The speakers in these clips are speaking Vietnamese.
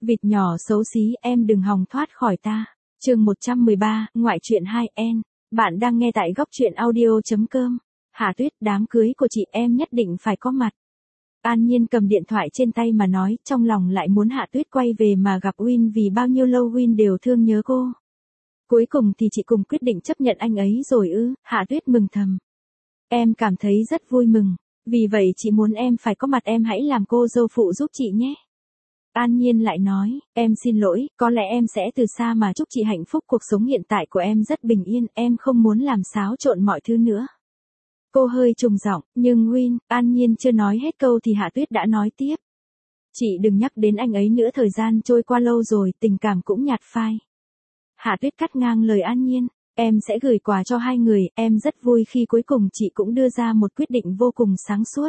Vịt nhỏ xấu xí, em đừng hòng thoát khỏi ta. Chương 113, ngoại truyện 2N. Bạn đang nghe tại góc truyện audio.com. Hạ Tuyết, đám cưới của chị em nhất định phải có mặt. An Nhiên cầm điện thoại trên tay mà nói, trong lòng lại muốn Hạ Tuyết quay về mà gặp Win vì bao nhiêu lâu Win đều thương nhớ cô. Cuối cùng thì chị cùng quyết định chấp nhận anh ấy rồi ư? Hạ Tuyết mừng thầm. Em cảm thấy rất vui mừng, vì vậy chị muốn em phải có mặt, em hãy làm cô dâu phụ giúp chị nhé. An Nhiên lại nói, em xin lỗi, có lẽ em sẽ từ xa mà chúc chị hạnh phúc, cuộc sống hiện tại của em rất bình yên, em không muốn làm xáo trộn mọi thứ nữa. Cô hơi trùng giọng, nhưng Win, An Nhiên chưa nói hết câu thì Hạ Tuyết đã nói tiếp. Chị đừng nhắc đến anh ấy nữa, thời gian trôi qua lâu rồi, tình cảm cũng nhạt phai. Hạ Tuyết cắt ngang lời An Nhiên, em sẽ gửi quà cho hai người, em rất vui khi cuối cùng chị cũng đưa ra một quyết định vô cùng sáng suốt.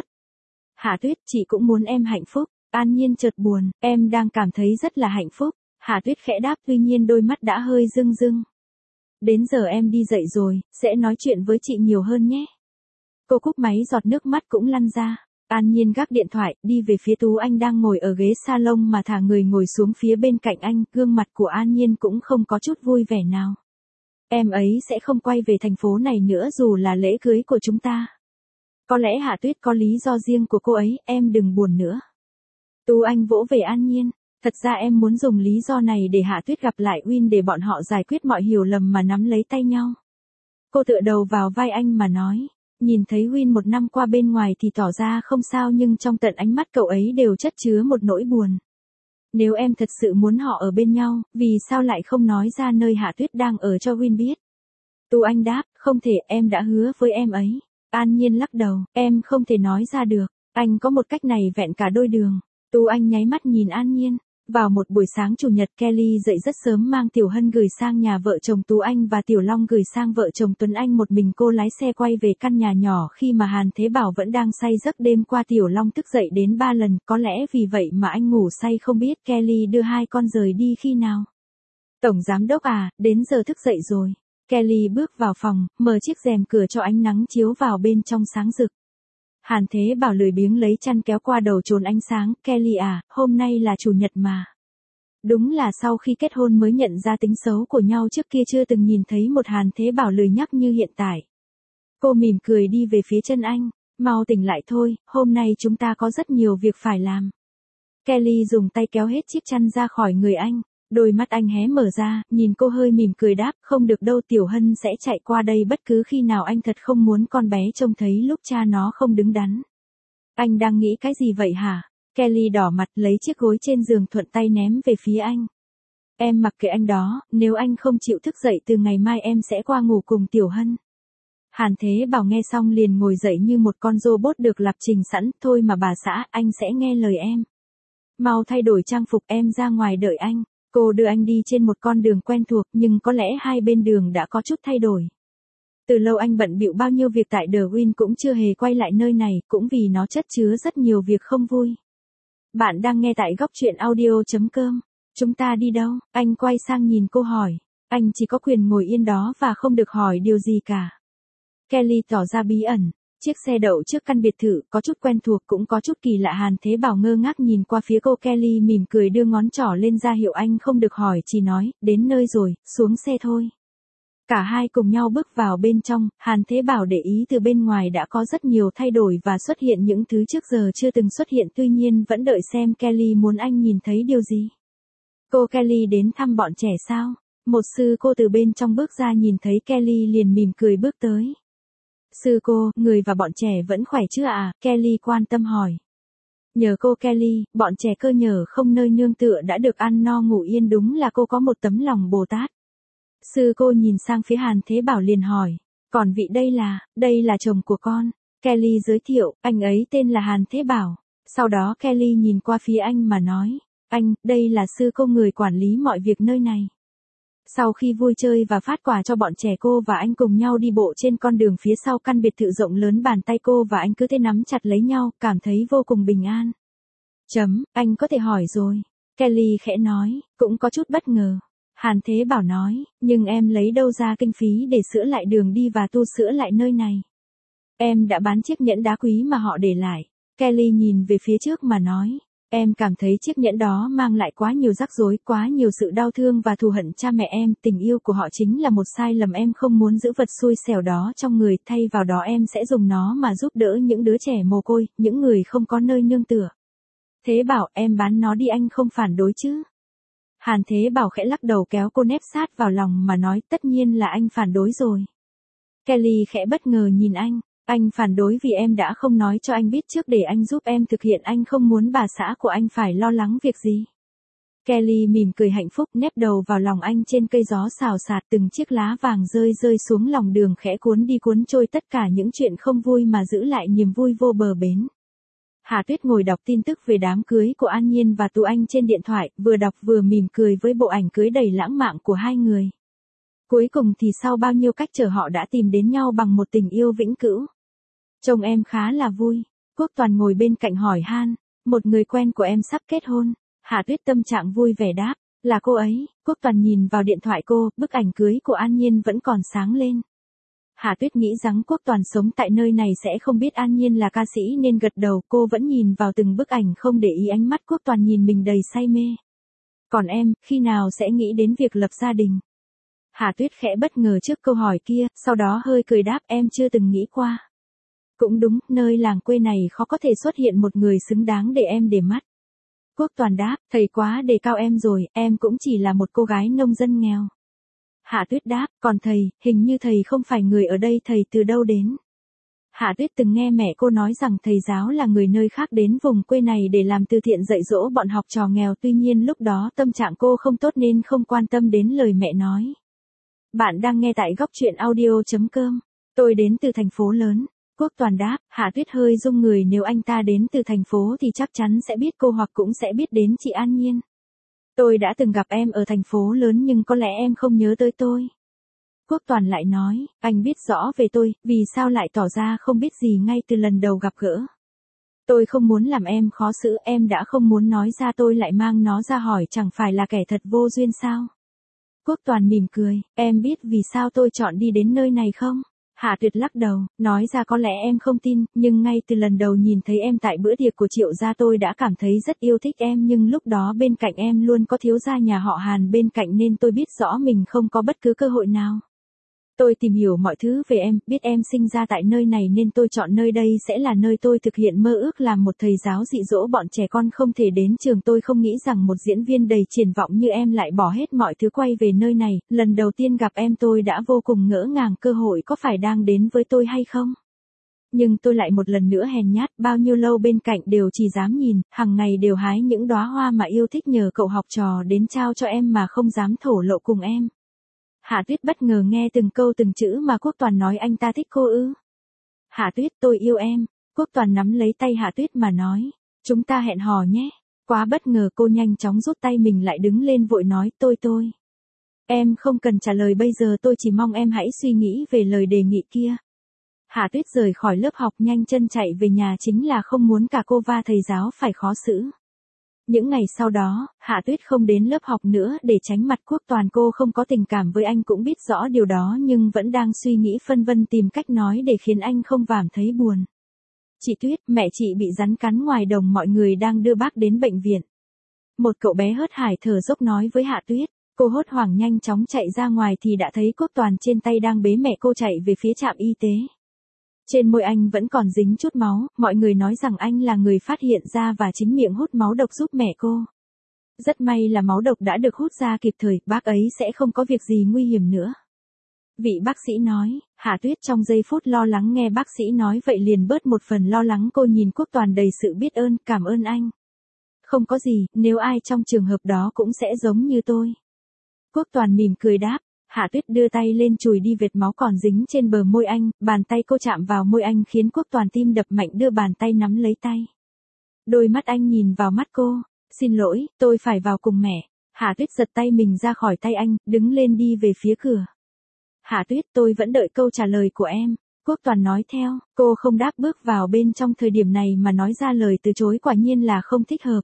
Hạ Tuyết, chị cũng muốn em hạnh phúc. An Nhiên chợt buồn, em đang cảm thấy rất là hạnh phúc. Hạ Tuyết khẽ đáp, tuy nhiên đôi mắt đã hơi rưng rưng. Đến giờ em đi dậy rồi, sẽ nói chuyện với chị nhiều hơn nhé. Cô cúp máy, giọt nước mắt cũng lăn ra. An Nhiên gác điện thoại, đi về phía Tú Anh đang ngồi ở ghế salon mà thả người ngồi xuống phía bên cạnh anh, gương mặt của An Nhiên cũng không có chút vui vẻ nào. Em ấy sẽ không quay về thành phố này nữa dù là lễ cưới của chúng ta. Có lẽ Hạ Tuyết có lý do riêng của cô ấy, em đừng buồn nữa. Tú Anh vỗ về An Nhiên, thật ra em muốn dùng lý do này để Hạ Tuyết gặp lại Win để bọn họ giải quyết mọi hiểu lầm mà nắm lấy tay nhau. Cô tựa đầu vào vai anh mà nói, nhìn thấy Win một năm qua bên ngoài thì tỏ ra không sao nhưng trong tận ánh mắt cậu ấy đều chất chứa một nỗi buồn. Nếu em thật sự muốn họ ở bên nhau, vì sao lại không nói ra nơi Hạ Tuyết đang ở cho Win biết? Tú Anh đáp, không thể, em đã hứa với em ấy. An Nhiên lắc đầu, em không thể nói ra được, anh có một cách này vẹn cả đôi đường. Tú Anh nháy mắt nhìn An Nhiên. Vào một buổi sáng chủ nhật, Kelly dậy rất sớm mang Tiểu Hân gửi sang nhà vợ chồng Tú Anh và Tiểu Long gửi sang vợ chồng Tuấn Anh. Một mình cô lái xe quay về căn nhà nhỏ khi mà Hàn Thế Bảo vẫn đang say giấc. Đêm qua Tiểu Long thức dậy đến 3 lần, có lẽ vì vậy mà anh ngủ say không biết Kelly đưa hai con rời đi khi nào. Tổng giám đốc à, đến giờ thức dậy rồi. Kelly bước vào phòng, mở chiếc rèm cửa cho ánh nắng chiếu vào bên trong sáng rực. Hàn Thế Bảo lười biếng lấy chăn kéo qua đầu trốn ánh sáng, Kelly à, hôm nay là chủ nhật mà. Đúng là sau khi kết hôn mới nhận ra tính xấu của nhau, trước kia chưa từng nhìn thấy một Hàn Thế Bảo lười nhắc như hiện tại. Cô mỉm cười đi về phía chân anh, mau tỉnh lại thôi, hôm nay chúng ta có rất nhiều việc phải làm. Kelly dùng tay kéo hết chiếc chăn ra khỏi người anh. Đôi mắt anh hé mở ra, nhìn cô hơi mỉm cười đáp, không được đâu, Tiểu Hân sẽ chạy qua đây bất cứ khi nào, anh thật không muốn con bé trông thấy lúc cha nó không đứng đắn. Anh đang nghĩ cái gì vậy hả? Kelly đỏ mặt lấy chiếc gối trên giường thuận tay ném về phía anh. Em mặc kệ anh đó, nếu anh không chịu thức dậy từ ngày mai em sẽ qua ngủ cùng Tiểu Hân. Hàn Thế Bảo nghe xong liền ngồi dậy như một con robot được lập trình sẵn, thôi mà bà xã, anh sẽ nghe lời em. Mau thay đổi trang phục, em ra ngoài đợi anh. Cô đưa anh đi trên một con đường quen thuộc nhưng có lẽ hai bên đường đã có chút thay đổi. Từ lâu anh bận bịu bao nhiêu việc tại The Win cũng chưa hề quay lại nơi này, cũng vì nó chất chứa rất nhiều việc không vui. Bạn đang nghe tại góc truyện audio.com. Chúng ta đi đâu? Anh quay sang nhìn cô hỏi. Anh chỉ có quyền ngồi yên đó và không được hỏi điều gì cả. Kelly tỏ ra bí ẩn. Chiếc xe đậu trước căn biệt thự, có chút quen thuộc cũng có chút kỳ lạ. Hàn Thế Bảo ngơ ngác nhìn qua phía cô. Kelly mỉm cười đưa ngón trỏ lên ra hiệu anh không được hỏi, chỉ nói, đến nơi rồi, xuống xe thôi. Cả hai cùng nhau bước vào bên trong, Hàn Thế Bảo để ý từ bên ngoài đã có rất nhiều thay đổi và xuất hiện những thứ trước giờ chưa từng xuất hiện, tuy nhiên vẫn đợi xem Kelly muốn anh nhìn thấy điều gì. Cô Kelly đến thăm bọn trẻ sao? Một sư cô từ bên trong bước ra, nhìn thấy Kelly liền mỉm cười bước tới. Sư cô, người và bọn trẻ vẫn khỏe chứ à? Kelly quan tâm hỏi. Nhờ cô Kelly, bọn trẻ cơ nhở không nơi nương tựa đã được ăn no ngủ yên, đúng là cô có một tấm lòng Bồ Tát. Sư cô nhìn sang phía Hàn Thế Bảo liền hỏi. Còn vị đây là chồng của con. Kelly giới thiệu, anh ấy tên là Hàn Thế Bảo. Sau đó Kelly nhìn qua phía anh mà nói. Anh, đây là sư cô, người quản lý mọi việc nơi này. Sau khi vui chơi và phát quà cho bọn trẻ, cô và anh cùng nhau đi bộ trên con đường phía sau căn biệt thự rộng lớn, bàn tay cô và anh cứ thế nắm chặt lấy nhau, cảm thấy vô cùng bình an. Anh có thể hỏi rồi. Kelly khẽ nói, cũng có chút bất ngờ. Hàn Thế Bảo nói, nhưng em lấy đâu ra kinh phí để sửa lại đường đi và tu sửa lại nơi này? Em đã bán chiếc nhẫn đá quý mà họ để lại. Kelly nhìn về phía trước mà nói. Em cảm thấy chiếc nhẫn đó mang lại quá nhiều rắc rối, quá nhiều sự đau thương và thù hận cha mẹ em, tình yêu của họ chính là một sai lầm, em không muốn giữ vật xui xẻo đó trong người, thay vào đó em sẽ dùng nó mà giúp đỡ những đứa trẻ mồ côi, những người không có nơi nương tựa. Thế Bảo, em bán nó đi, anh không phản đối chứ? Hàn Thế Bảo khẽ lắc đầu kéo cô nép sát vào lòng mà nói, tất nhiên là anh phản đối rồi. Kelly khẽ bất ngờ nhìn anh phản đối vì em đã không nói cho anh biết trước để anh giúp em thực hiện, anh không muốn bà xã của anh phải lo lắng việc gì. Kelly mỉm cười hạnh phúc nép đầu vào lòng anh, trên cây gió xào xạc từng chiếc lá vàng rơi rơi xuống lòng đường khẽ cuốn đi cuốn trôi tất cả những chuyện không vui mà giữ lại niềm vui vô bờ bến. Hà Tuyết ngồi đọc tin tức về đám cưới của An Nhiên và Tú Anh trên điện thoại, vừa đọc vừa mỉm cười với bộ ảnh cưới đầy lãng mạn của hai người. Cuối cùng thì sau bao nhiêu cách trở họ đã tìm đến nhau bằng một tình yêu vĩnh cửu. Trông em khá là vui. Quốc Toàn ngồi bên cạnh hỏi han, một người quen của em sắp kết hôn. Hà Tuyết tâm trạng vui vẻ đáp, là cô ấy. Quốc Toàn nhìn vào điện thoại cô, bức ảnh cưới của An Nhiên vẫn còn sáng lên. Hà Tuyết nghĩ rằng Quốc Toàn sống tại nơi này sẽ không biết An Nhiên là ca sĩ nên gật đầu, cô vẫn nhìn vào từng bức ảnh không để ý ánh mắt Quốc Toàn nhìn mình đầy say mê. Còn em, khi nào sẽ nghĩ đến việc lập gia đình? Hà Tuyết khẽ bất ngờ trước câu hỏi kia, sau đó hơi cười đáp, em chưa từng nghĩ qua. Cũng đúng, nơi làng quê này khó có thể xuất hiện một người xứng đáng để em để mắt. Quốc Toàn đáp, thầy quá đề cao em rồi, em cũng chỉ là một cô gái nông dân nghèo. Hạ Tuyết đáp, còn thầy, hình như thầy không phải người ở đây, thầy từ đâu đến? Hạ Tuyết từng nghe mẹ cô nói rằng thầy giáo là người nơi khác đến vùng quê này để làm từ thiện dạy dỗ bọn học trò nghèo, tuy nhiên lúc đó tâm trạng cô không tốt nên không quan tâm đến lời mẹ nói. Bạn đang nghe tại góc truyện audio.com. Tôi đến từ thành phố lớn. Quốc Toàn đáp, Hạ Tuyết hơi rung người, nếu anh ta đến từ thành phố thì chắc chắn sẽ biết cô hoặc cũng sẽ biết đến chị An Nhiên. Tôi đã từng gặp em ở thành phố lớn nhưng có lẽ em không nhớ tới tôi. Quốc Toàn lại nói, anh biết rõ về tôi, vì sao lại tỏ ra không biết gì ngay từ lần đầu gặp gỡ. Tôi không muốn làm em khó xử, em đã không muốn nói ra tôi lại mang nó ra hỏi, chẳng phải là kẻ thật vô duyên sao? Quốc Toàn mỉm cười, em biết vì sao tôi chọn đi đến nơi này không? Hạ Tuyết lắc đầu, nói ra có lẽ em không tin, nhưng ngay từ lần đầu nhìn thấy em tại bữa tiệc của Triệu gia tôi đã cảm thấy rất yêu thích em, nhưng lúc đó bên cạnh em luôn có thiếu gia nhà họ Hàn bên cạnh nên tôi biết rõ mình không có bất cứ cơ hội nào. Tôi tìm hiểu mọi thứ về em, biết em sinh ra tại nơi này nên tôi chọn nơi đây sẽ là nơi tôi thực hiện mơ ước làm một thầy giáo dạy dỗ bọn trẻ con không thể đến trường. Tôi không nghĩ rằng một diễn viên đầy triển vọng như em lại bỏ hết mọi thứ quay về nơi này. Lần đầu tiên gặp em tôi đã vô cùng ngỡ ngàng, cơ hội có phải đang đến với tôi hay không? Nhưng tôi lại một lần nữa hèn nhát, bao nhiêu lâu bên cạnh đều chỉ dám nhìn, hàng ngày đều hái những đóa hoa mà yêu thích nhờ cậu học trò đến trao cho em mà không dám thổ lộ cùng em. Hạ Tuyết bất ngờ nghe từng câu từng chữ mà Quốc Toàn nói, anh ta thích cô ư? Hạ Tuyết, tôi yêu em. Quốc Toàn nắm lấy tay Hạ Tuyết mà nói, chúng ta hẹn hò nhé. Quá bất ngờ cô nhanh chóng rút tay mình lại, đứng lên vội nói, tôi. Em không cần trả lời bây giờ, tôi chỉ mong em hãy suy nghĩ về lời đề nghị kia. Hạ Tuyết rời khỏi lớp học nhanh chân chạy về nhà, chính là không muốn cả cô và thầy giáo phải khó xử. Những ngày sau đó, Hạ Tuyết không đến lớp học nữa để tránh mặt Quốc Toàn, cô không có tình cảm với anh cũng biết rõ điều đó nhưng vẫn đang suy nghĩ phân vân tìm cách nói để khiến anh không cảm thấy buồn. Chị Tuyết, mẹ chị bị rắn cắn ngoài đồng, mọi người đang đưa bác đến bệnh viện. Một cậu bé hớt hải thở dốc nói với Hạ Tuyết, cô hốt hoảng nhanh chóng chạy ra ngoài thì đã thấy Quốc Toàn trên tay đang bế mẹ cô chạy về phía trạm y tế. Trên môi anh vẫn còn dính chút máu, mọi người nói rằng anh là người phát hiện ra và chính miệng hút máu độc giúp mẹ cô. Rất may là máu độc đã được hút ra kịp thời, bác ấy sẽ không có việc gì nguy hiểm nữa. Vị bác sĩ nói. Hạ Tuyết trong giây phút lo lắng nghe bác sĩ nói vậy liền bớt một phần lo lắng, cô nhìn Quốc Toàn đầy sự biết ơn, cảm ơn anh. Không có gì, nếu ai trong trường hợp đó cũng sẽ giống như tôi. Quốc Toàn mỉm cười đáp. Hạ Tuyết đưa tay lên chùi đi vệt máu còn dính trên bờ môi anh, bàn tay cô chạm vào môi anh khiến Quốc Toàn tim đập mạnh, đưa bàn tay nắm lấy tay. Đôi mắt anh nhìn vào mắt cô, xin lỗi, tôi phải vào cùng mẹ. Hạ Tuyết giật tay mình ra khỏi tay anh, đứng lên đi về phía cửa. Hạ Tuyết, tôi vẫn đợi câu trả lời của em. Quốc Toàn nói theo, cô không đáp bước vào bên trong thời điểm này mà nói ra lời từ chối quả nhiên là không thích hợp.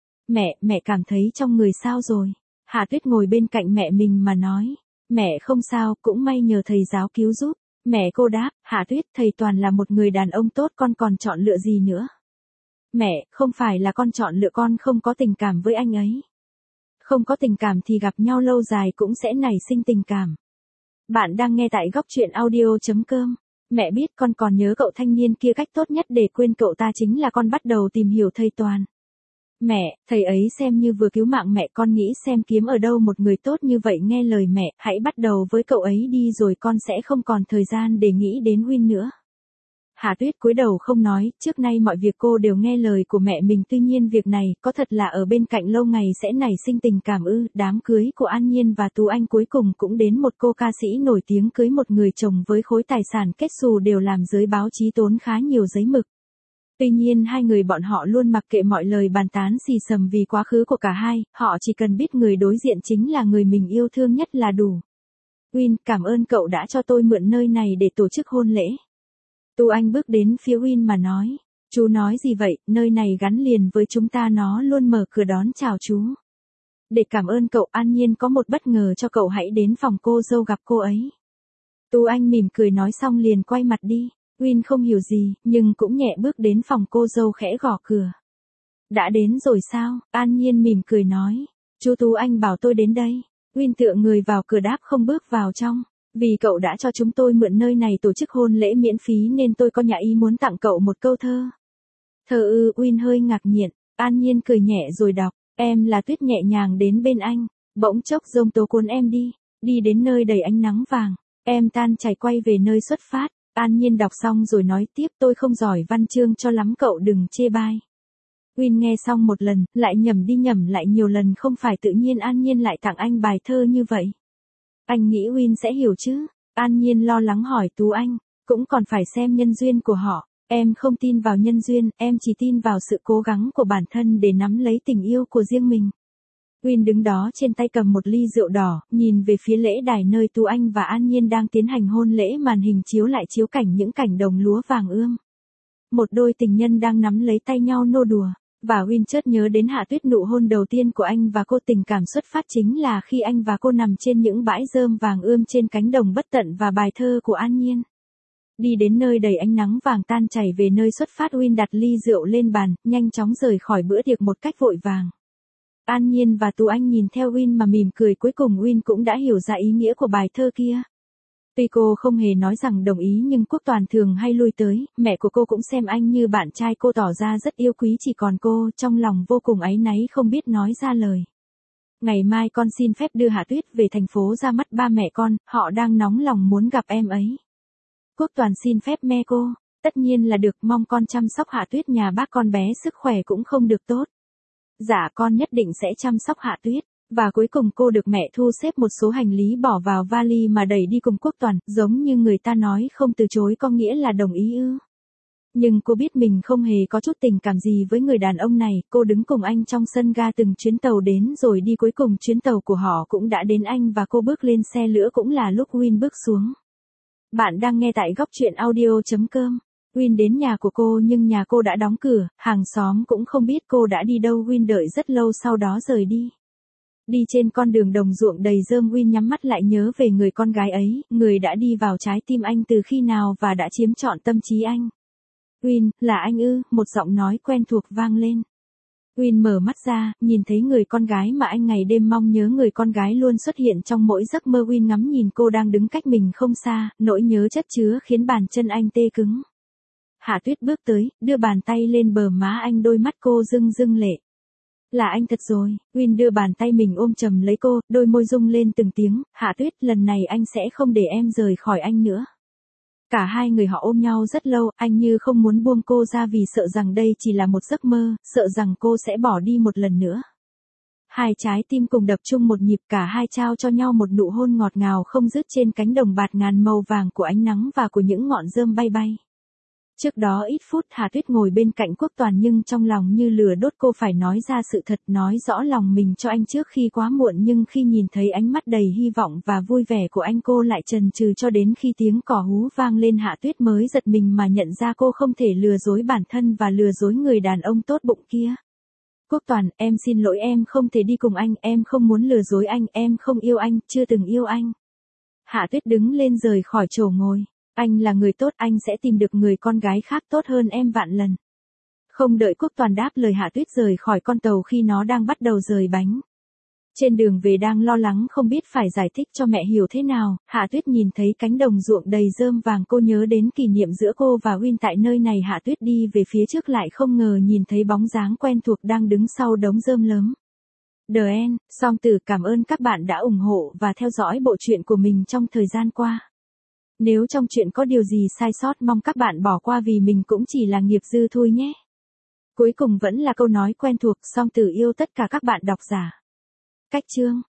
Mẹ cảm thấy trong người sao rồi? Hạ Tuyết ngồi bên cạnh mẹ mình mà nói. Mẹ không sao, cũng may nhờ thầy giáo cứu giúp. Mẹ cô đáp, Hạ Tuyết, thầy Toàn là một người đàn ông tốt, con còn chọn lựa gì nữa. Mẹ, không phải là con chọn lựa con không có tình cảm với anh ấy. Không có tình cảm thì gặp nhau lâu dài cũng sẽ nảy sinh tình cảm. Bạn đang nghe tại góc chuyện audio.com. Mẹ biết con còn nhớ cậu thanh niên kia, cách tốt nhất để quên cậu ta chính là con bắt đầu tìm hiểu thầy Toàn. Mẹ, thầy ấy xem như vừa cứu mạng mẹ, con nghĩ xem kiếm ở đâu một người tốt như vậy nghe lời mẹ, hãy bắt đầu với cậu ấy đi rồi con sẽ không còn thời gian để nghĩ đến Win nữa. Hà Tuyết cúi đầu không nói, trước nay mọi việc cô đều nghe lời của mẹ mình, tuy nhiên việc này có thật là ở bên cạnh lâu ngày sẽ nảy sinh tình cảm ư? Đám cưới của An Nhiên và Tú Anh cuối cùng cũng đến, một cô ca sĩ nổi tiếng cưới một người chồng với khối tài sản kết xù đều làm giới báo chí tốn khá nhiều giấy mực. Tuy nhiên hai người bọn họ luôn mặc kệ mọi lời bàn tán xì xầm vì quá khứ của cả hai, họ chỉ cần biết người đối diện chính là người mình yêu thương nhất là đủ. Win, cảm ơn cậu đã cho tôi mượn nơi này để tổ chức hôn lễ. Tú Anh bước đến phía Win mà nói, chú nói gì vậy, nơi này gắn liền với chúng ta, nó luôn mở cửa đón chào chú. Để cảm ơn cậu, An Nhiên có một bất ngờ cho cậu, hãy đến phòng cô dâu gặp cô ấy. Tú Anh mỉm cười nói xong liền quay mặt đi. Win không hiểu gì, nhưng cũng nhẹ bước đến phòng cô dâu khẽ gõ cửa. Đã đến rồi sao? An Nhiên mỉm cười nói. Chú Tú Anh bảo tôi đến đây. Win tựa người vào cửa đáp không, bước vào trong. Vì cậu đã cho chúng tôi mượn nơi này tổ chức hôn lễ miễn phí nên tôi có nhà ý muốn tặng cậu một câu thơ. Thơ ư? Win hơi ngạc nhiên. An Nhiên cười nhẹ rồi đọc. Em là tuyết nhẹ nhàng đến bên anh. Bỗng chốc giông tố cuốn em đi. Đi đến nơi đầy ánh nắng vàng. Em tan chảy quay về nơi xuất phát. An Nhiên đọc xong rồi nói tiếp, tôi không giỏi văn chương cho lắm, cậu đừng chê bai. Win nghe xong một lần, lại nhẩm đi nhẩm lại nhiều lần, không phải tự nhiên An Nhiên lại tặng anh bài thơ như vậy. Anh nghĩ Win sẽ hiểu chứ? An Nhiên lo lắng hỏi Tú Anh, cũng còn phải xem nhân duyên của họ. Em không tin vào nhân duyên, em chỉ tin vào sự cố gắng của bản thân để nắm lấy tình yêu của riêng mình. Win đứng đó trên tay cầm một ly rượu đỏ, nhìn về phía lễ đài nơi Tú Anh và An Nhiên đang tiến hành hôn lễ, màn hình chiếu lại chiếu cảnh những cảnh đồng lúa vàng ươm. Một đôi tình nhân đang nắm lấy tay nhau nô đùa, và Win chợt nhớ đến Hạ Tuyết, nụ hôn đầu tiên của anh và cô. Tình cảm xuất phát chính là khi anh và cô nằm trên những bãi rơm vàng ươm trên cánh đồng bất tận, và bài thơ của An Nhiên. Đi đến nơi đầy ánh nắng vàng, tan chảy về nơi xuất phát. Win đặt ly rượu lên bàn, nhanh chóng rời khỏi bữa tiệc một cách vội vàng. An Nhiên và Tú Anh nhìn theo Win mà mỉm cười, cuối cùng Win cũng đã hiểu ra ý nghĩa của bài thơ kia. Tuy cô không hề nói rằng đồng ý, nhưng Quốc Toàn thường hay lui tới, mẹ của cô cũng xem anh như bạn trai, cô tỏ ra rất yêu quý, chỉ còn cô, trong lòng vô cùng áy náy không biết nói ra lời. Ngày mai con xin phép đưa Hạ Tuyết về thành phố ra mắt ba mẹ con, họ đang nóng lòng muốn gặp em ấy. Quốc Toàn xin phép mẹ cô, tất nhiên là được, mong con chăm sóc Hạ Tuyết, nhà bác con bé sức khỏe cũng không được tốt. Dạ con nhất định sẽ chăm sóc Hạ Tuyết. Và cuối cùng cô được mẹ thu xếp một số hành lý bỏ vào vali mà đẩy đi cùng Quốc Toàn, giống như người ta nói không từ chối có nghĩa là đồng ý ư. Nhưng cô biết mình không hề có chút tình cảm gì với người đàn ông này, cô đứng cùng anh trong sân ga, từng chuyến tàu đến rồi đi, cuối cùng chuyến tàu của họ cũng đã đến, anh và cô bước lên xe lửa cũng là lúc Win bước xuống. Bạn đang nghe tại góc chuyện audio.com. Win đến nhà của cô nhưng nhà cô đã đóng cửa, hàng xóm cũng không biết cô đã đi đâu. Win đợi rất lâu sau đó rời đi. Đi trên con đường đồng ruộng đầy rơm, Win nhắm mắt lại nhớ về người con gái ấy, người đã đi vào trái tim anh từ khi nào và đã chiếm trọn tâm trí anh. Win, là anh ư? Một giọng nói quen thuộc vang lên. Win mở mắt ra, nhìn thấy người con gái mà anh ngày đêm mong nhớ, người con gái luôn xuất hiện trong mỗi giấc mơ. Win ngắm nhìn cô đang đứng cách mình không xa, nỗi nhớ chất chứa khiến bàn chân anh tê cứng. Hạ Tuyết bước tới, đưa bàn tay lên bờ má anh, đôi mắt cô rưng rưng lệ. Là anh thật rồi. Win đưa bàn tay mình ôm chầm lấy cô, đôi môi rung lên từng tiếng. Hạ Tuyết, lần này anh sẽ không để em rời khỏi anh nữa. Cả hai người họ ôm nhau rất lâu, anh như không muốn buông cô ra vì sợ rằng đây chỉ là một giấc mơ, sợ rằng cô sẽ bỏ đi một lần nữa. Hai trái tim cùng đập chung một nhịp, cả hai trao cho nhau một nụ hôn ngọt ngào không dứt trên cánh đồng bạt ngàn màu vàng của ánh nắng và của những ngọn rơm bay bay. Trước đó ít phút Hà Tuyết ngồi bên cạnh Quốc Toàn nhưng trong lòng như lửa đốt, cô phải nói ra sự thật, nói rõ lòng mình cho anh trước khi quá muộn, nhưng khi nhìn thấy ánh mắt đầy hy vọng và vui vẻ của anh cô lại chần chừ cho đến khi tiếng còi hú vang lên Hạ Tuyết mới giật mình mà nhận ra cô không thể lừa dối bản thân và lừa dối người đàn ông tốt bụng kia. Quốc Toàn, em xin lỗi, em không thể đi cùng anh, em không muốn lừa dối anh, em không yêu anh, chưa từng yêu anh. Hạ Tuyết đứng lên rời khỏi chỗ ngồi. Anh là người tốt, anh sẽ tìm được người con gái khác tốt hơn em vạn lần. Không đợi Quốc Toàn đáp lời, Hạ Tuyết rời khỏi con tàu khi nó đang bắt đầu rời bánh. Trên đường về đang lo lắng không biết phải giải thích cho mẹ hiểu thế nào, Hạ Tuyết nhìn thấy cánh đồng ruộng đầy rơm vàng, cô nhớ đến kỷ niệm giữa cô và Win tại nơi này. Hạ Tuyết đi về phía trước lại không ngờ nhìn thấy bóng dáng quen thuộc đang đứng sau đống rơm lớn. The End, Song Tử cảm ơn các bạn đã ủng hộ và theo dõi bộ truyện của mình trong thời gian qua. Nếu trong truyện có điều gì sai sót mong các bạn bỏ qua vì mình cũng chỉ là nghiệp dư thôi nhé. Cuối cùng vẫn là câu nói quen thuộc, Song Tử yêu tất cả các bạn độc giả. Cách chương